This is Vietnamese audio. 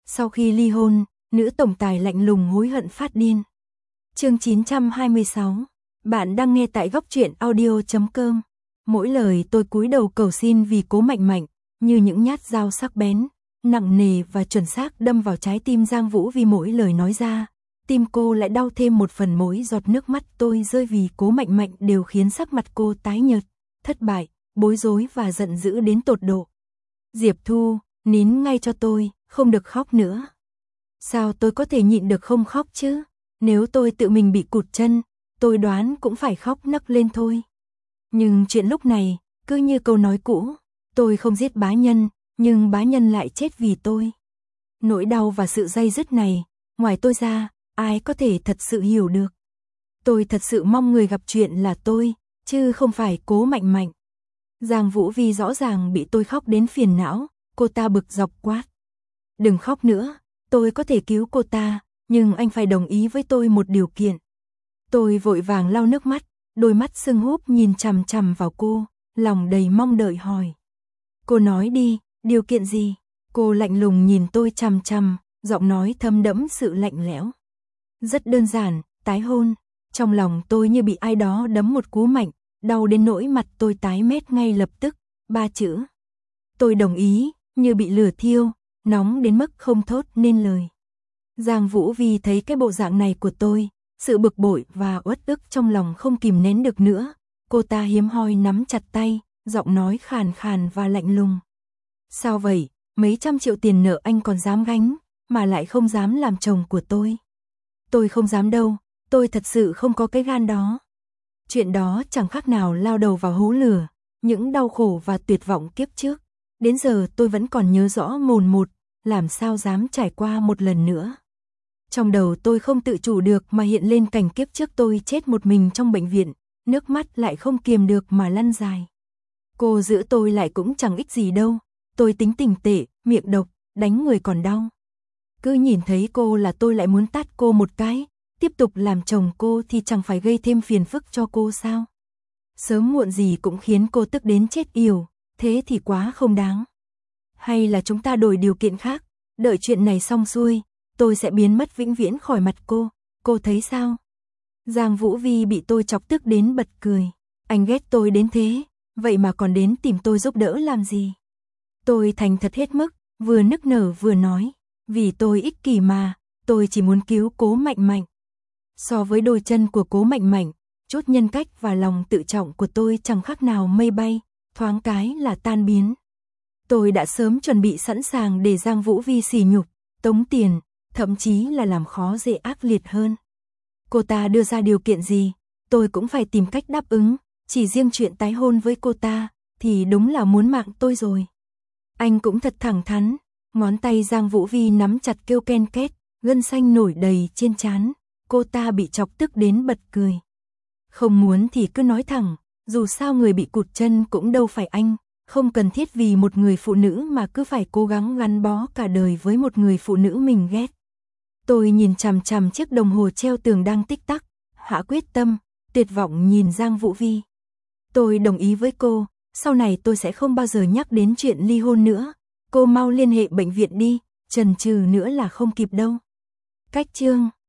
Sau khi ly hôn, nữ tổng tài lạnh lùng hối hận phát điên. Chương 926. Bạn đang nghe tại góc truyện audio.com. Mỗi lời tôi cúi đầu cầu xin vì Cố Mạnh Mạnh, như những nhát dao sắc bén, nặng nề và chuẩn xác đâm vào trái tim Giang Vũ Vi. Mỗi lời nói ra, tim cô lại đau thêm một phần. Mỗi giọt nước mắt tôi rơi vì Cố Mạnh Mạnh đều khiến sắc mặt cô tái nhợt, thất bại, bối rối và giận dữ đến tột độ. Diệp Thu, nín ngay cho tôi, không được khóc nữa. Sao tôi có thể nhịn được không khóc chứ? Nếu tôi tự mình bị cụt chân, tôi đoán cũng phải khóc nấc lên thôi. Nhưng chuyện lúc này, cứ như câu nói cũ, tôi không giết bá nhân, nhưng bá nhân lại chết vì tôi. Nỗi đau và sự day dứt này, ngoài tôi ra, ai có thể thật sự hiểu được. Tôi thật sự mong người gặp chuyện là tôi, chứ không phải Cố Mạnh Mạnh. Giang Vũ Vi rõ ràng bị tôi khóc đến phiền não, cô ta bực dọc quát. Đừng khóc nữa, tôi có thể cứu cô ta, nhưng anh phải đồng ý với tôi một điều kiện. Tôi vội vàng lau nước mắt, đôi mắt sưng húp nhìn chằm chằm vào cô, lòng đầy mong đợi hỏi. Cô nói đi, điều kiện gì? Cô lạnh lùng nhìn tôi chằm chằm, giọng nói thâm đẫm sự lạnh lẽo. Rất đơn giản, tái hôn. Trong lòng tôi như bị ai đó đấm một cú mạnh, đau đến nỗi mặt tôi tái mét ngay lập tức. 3 chữ. Tôi đồng ý, như bị lửa thiêu, nóng đến mức không thốt nên lời. Giang Vũ Vi thấy cái bộ dạng này của tôi, sự bực bội và uất ức trong lòng không kìm nén được nữa. Cô ta hiếm hoi nắm chặt tay, giọng nói khàn khàn và lạnh lùng. Sao vậy, mấy trăm triệu tiền nợ anh còn dám gánh, mà lại không dám làm chồng của tôi? Tôi không dám đâu, tôi thật sự không có cái gan đó. Chuyện đó chẳng khác nào lao đầu vào hố lửa, những đau khổ và tuyệt vọng kiếp trước. Đến giờ tôi vẫn còn nhớ rõ mồn một, làm sao dám trải qua một lần nữa. Trong đầu tôi không tự chủ được mà hiện lên cảnh kiếp trước tôi chết một mình trong bệnh viện, nước mắt lại không kiềm được mà lăn dài. Cô giữ tôi lại cũng chẳng ích gì đâu, tôi tính tình tệ, miệng độc, đánh người còn đau. Cứ nhìn thấy cô là tôi lại muốn tát cô một cái, tiếp tục làm chồng cô thì chẳng phải gây thêm phiền phức cho cô sao? Sớm muộn gì cũng khiến cô tức đến chết yểu, thế thì quá không đáng. Hay là chúng ta đổi điều kiện khác, đợi chuyện này xong xuôi, tôi sẽ biến mất vĩnh viễn khỏi mặt cô thấy sao? Giang Vũ Vi bị tôi chọc tức đến bật cười. Anh ghét tôi đến thế, vậy mà còn đến tìm tôi giúp đỡ làm gì? Tôi thành thật hết mức, vừa nức nở vừa nói, vì tôi ích kỷ mà, tôi chỉ muốn cứu Cố Mạnh Mạnh. So với đôi chân của Cố Mạnh Mạnh, chút nhân cách và lòng tự trọng của tôi chẳng khác nào mây bay, thoáng cái là tan biến. Tôi đã sớm chuẩn bị sẵn sàng để Giang Vũ Vi sỉ nhục, tống tiền, thậm chí là làm khó dễ ác liệt hơn. Cô ta đưa ra điều kiện gì, tôi cũng phải tìm cách đáp ứng, chỉ riêng chuyện tái hôn với cô ta, thì đúng là muốn mạng tôi rồi. Anh cũng thật thẳng thắn, ngón tay Giang Vũ Vi nắm chặt kêu ken két, gân xanh nổi đầy trên trán, cô ta bị chọc tức đến bật cười. Không muốn thì cứ nói thẳng, dù sao người bị cụt chân cũng đâu phải anh, không cần thiết vì một người phụ nữ mà cứ phải cố gắng gắn bó cả đời với một người phụ nữ mình ghét. Tôi nhìn chằm chằm chiếc đồng hồ treo tường đang tích tắc, hạ quyết tâm, tuyệt vọng nhìn Giang Vũ Vi. Tôi đồng ý với cô, sau này tôi sẽ không bao giờ nhắc đến chuyện ly hôn nữa. Cô mau liên hệ bệnh viện đi, chần chừ nữa là không kịp đâu. Cách chương